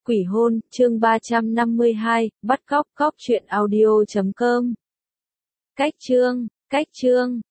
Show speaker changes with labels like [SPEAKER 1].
[SPEAKER 1] Quỷ hôn, chương 352, bắt cóc, truyện audio.com. Cách chương.